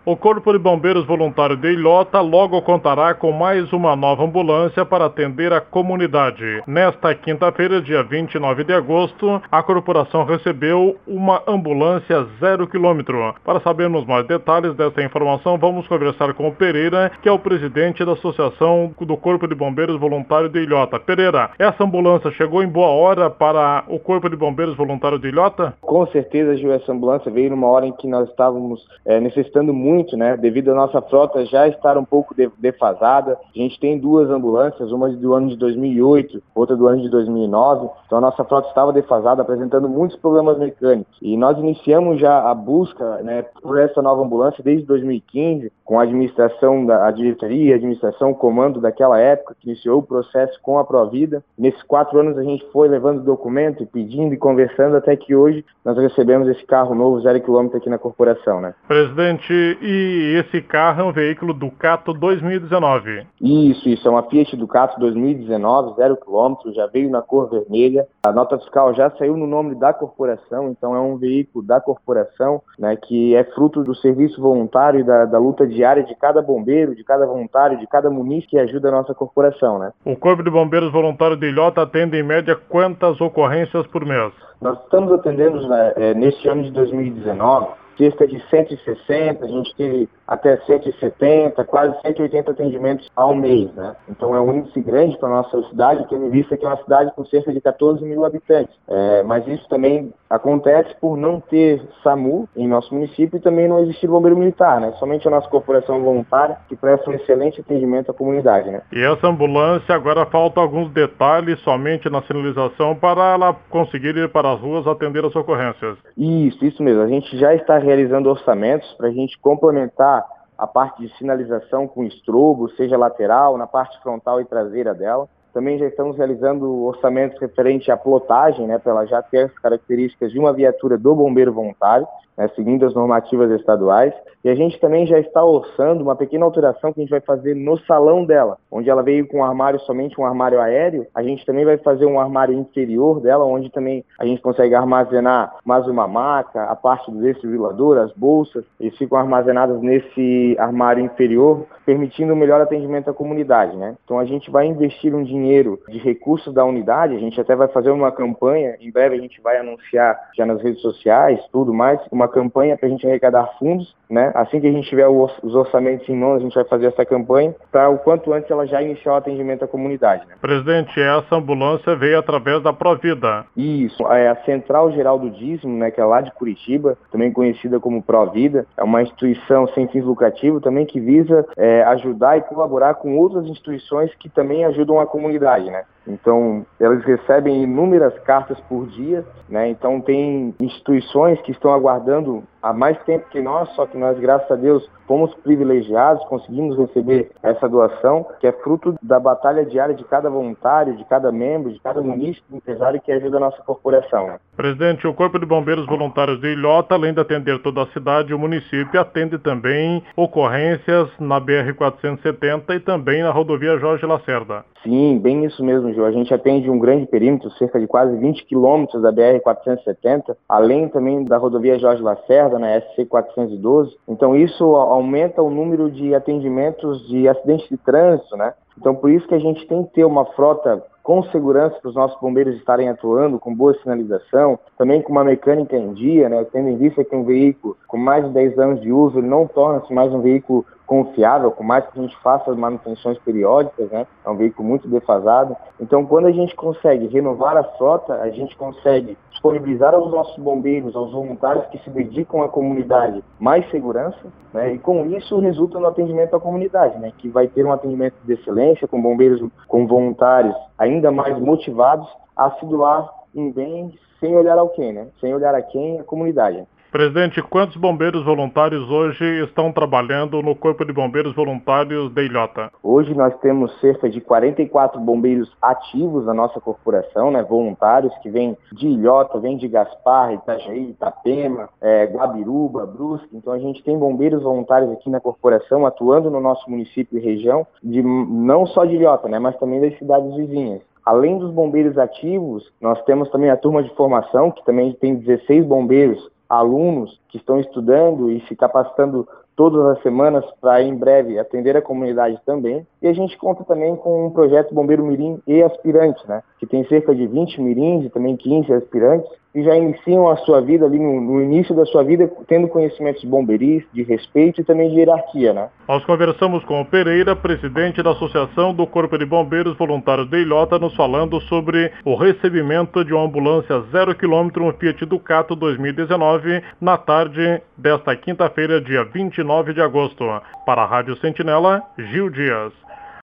O Corpo de Bombeiros Voluntário de Ilhota logo contará com mais uma nova ambulância para atender a comunidade. Nesta quinta-feira, dia 29 de agosto, a corporação recebeu uma ambulância 0 km. Para sabermos mais detalhes dessa informação, vamos conversar com o Pereira, que é o presidente da Associação do Corpo de Bombeiros Voluntário de Ilhota. Pereira, essa ambulância chegou em boa hora para o Corpo de Bombeiros Voluntário de Ilhota? Com certeza, Gil, essa ambulância veio numa hora em que nós estávamos necessitando muito, né, devido à nossa frota já estar um pouco defasada. A gente tem duas ambulâncias, uma do ano de 2008, outra do ano de 2009, então a nossa frota estava defasada, apresentando muitos problemas mecânicos. E nós iniciamos já a busca, né, por essa nova ambulância desde 2015, com a administração, a diretoria, a administração, o comando daquela época, que iniciou o processo com a Provida. Nesses 4 anos a gente foi levando documento, pedindo e conversando, até que hoje nós recebemos esse carro novo, 0 km aqui na corporação, né? Presidente, e esse carro é um veículo Ducato 2019? Isso, é uma Fiat Ducato 2019, 0 km, já veio na cor vermelha. A nota fiscal já saiu no nome da corporação, então é um veículo da corporação, né, que é fruto do serviço voluntário e da luta diária de cada bombeiro, de cada voluntário, de cada munícipe que ajuda a nossa corporação, né? O Corpo de Bombeiros Voluntário de Ilhota atende em média quantas ocorrências por mês? Nós estamos atendendo neste ano de 2019 cerca de 160, a gente teve até 170, quase 180 atendimentos ao mês, né? Então é um índice grande para a nossa cidade, tendo em vista que é uma cidade com cerca de 14 mil habitantes. Mas isso também acontece por não ter SAMU em nosso município e também não existir bombeiro militar, né? Somente a nossa corporação voluntária que presta um excelente atendimento à comunidade, né? E essa ambulância agora falta alguns detalhes somente na sinalização para ela conseguir ir para as ruas atender as ocorrências. Isso mesmo. A gente já está realizando orçamentos para a gente complementar a parte de sinalização com estrobo, seja lateral, na parte frontal e traseira dela. Também já estamos realizando orçamentos referentes à plotagem, né, para ela já ter as características de uma viatura do bombeiro voluntário, né, seguindo as normativas estaduais. E a gente também já está orçando uma pequena alteração que a gente vai fazer no salão dela, onde ela veio com um armário, somente um armário aéreo. A gente também vai fazer um armário inferior dela, onde também a gente consegue armazenar mais uma maca, a parte do desfibrilador, as bolsas, eles ficam armazenadas nesse armário inferior, permitindo um melhor atendimento à comunidade, né? Então a gente vai investir um dinheiro de recursos da unidade, a gente até vai fazer uma campanha, em breve a gente vai anunciar já nas redes sociais, tudo mais, uma campanha para a gente arrecadar fundos, né? Assim que a gente tiver os orçamentos em mãos, a gente vai fazer essa campanha para o quanto antes ela já iniciar o atendimento à comunidade, né? Presidente, essa ambulância veio através da Provida. Isso, é a Central Geral do Dízimo, né, que é lá de Curitiba, também conhecida como Provida, é uma instituição sem fins lucrativos também que visa ajudar e colaborar com outras instituições que também ajudam a comunidade, né? Então, eles recebem inúmeras cartas por dia, né? Então, tem instituições que estão aguardando há mais tempo que nós, só que nós, graças a Deus, fomos privilegiados, conseguimos receber essa doação, que é fruto da batalha diária de cada voluntário, de cada membro, de cada munícipe, empresário que ajuda a nossa corporação, né? Presidente, o Corpo de Bombeiros Voluntários de Ilhota, além de atender toda a cidade, o município atende também ocorrências na BR-470 e também na rodovia Jorge Lacerda. Sim, bem isso mesmo, Gil. A gente atende um grande perímetro, cerca de quase 20 quilômetros da BR-470, além também da rodovia Jorge Lacerda, na SC-412. Então isso aumenta o número de atendimentos de acidentes de trânsito, né? Então por isso que a gente tem que ter uma frota com segurança para os nossos bombeiros estarem atuando, com boa sinalização, também com uma mecânica em dia, né? Tendo em vista que um veículo com mais de 10 anos de uso, ele não torna-se mais um veículo confiável, por mais que a gente faça as manutenções periódicas, né? É um veículo muito defasado. Então, quando a gente consegue renovar a frota, a gente consegue disponibilizar aos nossos bombeiros, aos voluntários que se dedicam à comunidade, mais segurança, né? E com isso resulta no atendimento à comunidade, né? Que vai ter um atendimento de excelência, com bombeiros, com voluntários ainda mais motivados a se doar em bem, sem olhar ao quem, né? Sem olhar a quem, a comunidade. Presidente, quantos bombeiros voluntários hoje estão trabalhando no Corpo de Bombeiros Voluntários de Ilhota? Hoje nós temos cerca de 44 bombeiros ativos na nossa corporação, né, voluntários, que vêm de Ilhota, vêm de Gaspar, Itajaí, Itapema, Guabiruba, Brusque. Então a gente tem bombeiros voluntários aqui na corporação, atuando no nosso município e região, não só de Ilhota, né, mas também das cidades vizinhas. Além dos bombeiros ativos, nós temos também a turma de formação, que também tem 16 bombeiros alunos que estão estudando e se capacitando todas as semanas para, em breve, atender a comunidade também. E a gente conta também com um projeto Bombeiro Mirim e Aspirante, né, que tem cerca de 20 mirins e também 15 aspirantes, que já iniciam a sua vida ali no início da sua vida, tendo conhecimentos de bombeirice, de respeito e também de hierarquia, né? Nós conversamos com o Pereira, presidente da Associação do Corpo de Bombeiros Voluntários de Ilhota, nos falando sobre o recebimento de uma ambulância 0 km, um Fiat Ducato 2019, na tarde desta quinta-feira, dia 29 de agosto. Para a Rádio Sentinela, Gil Dias.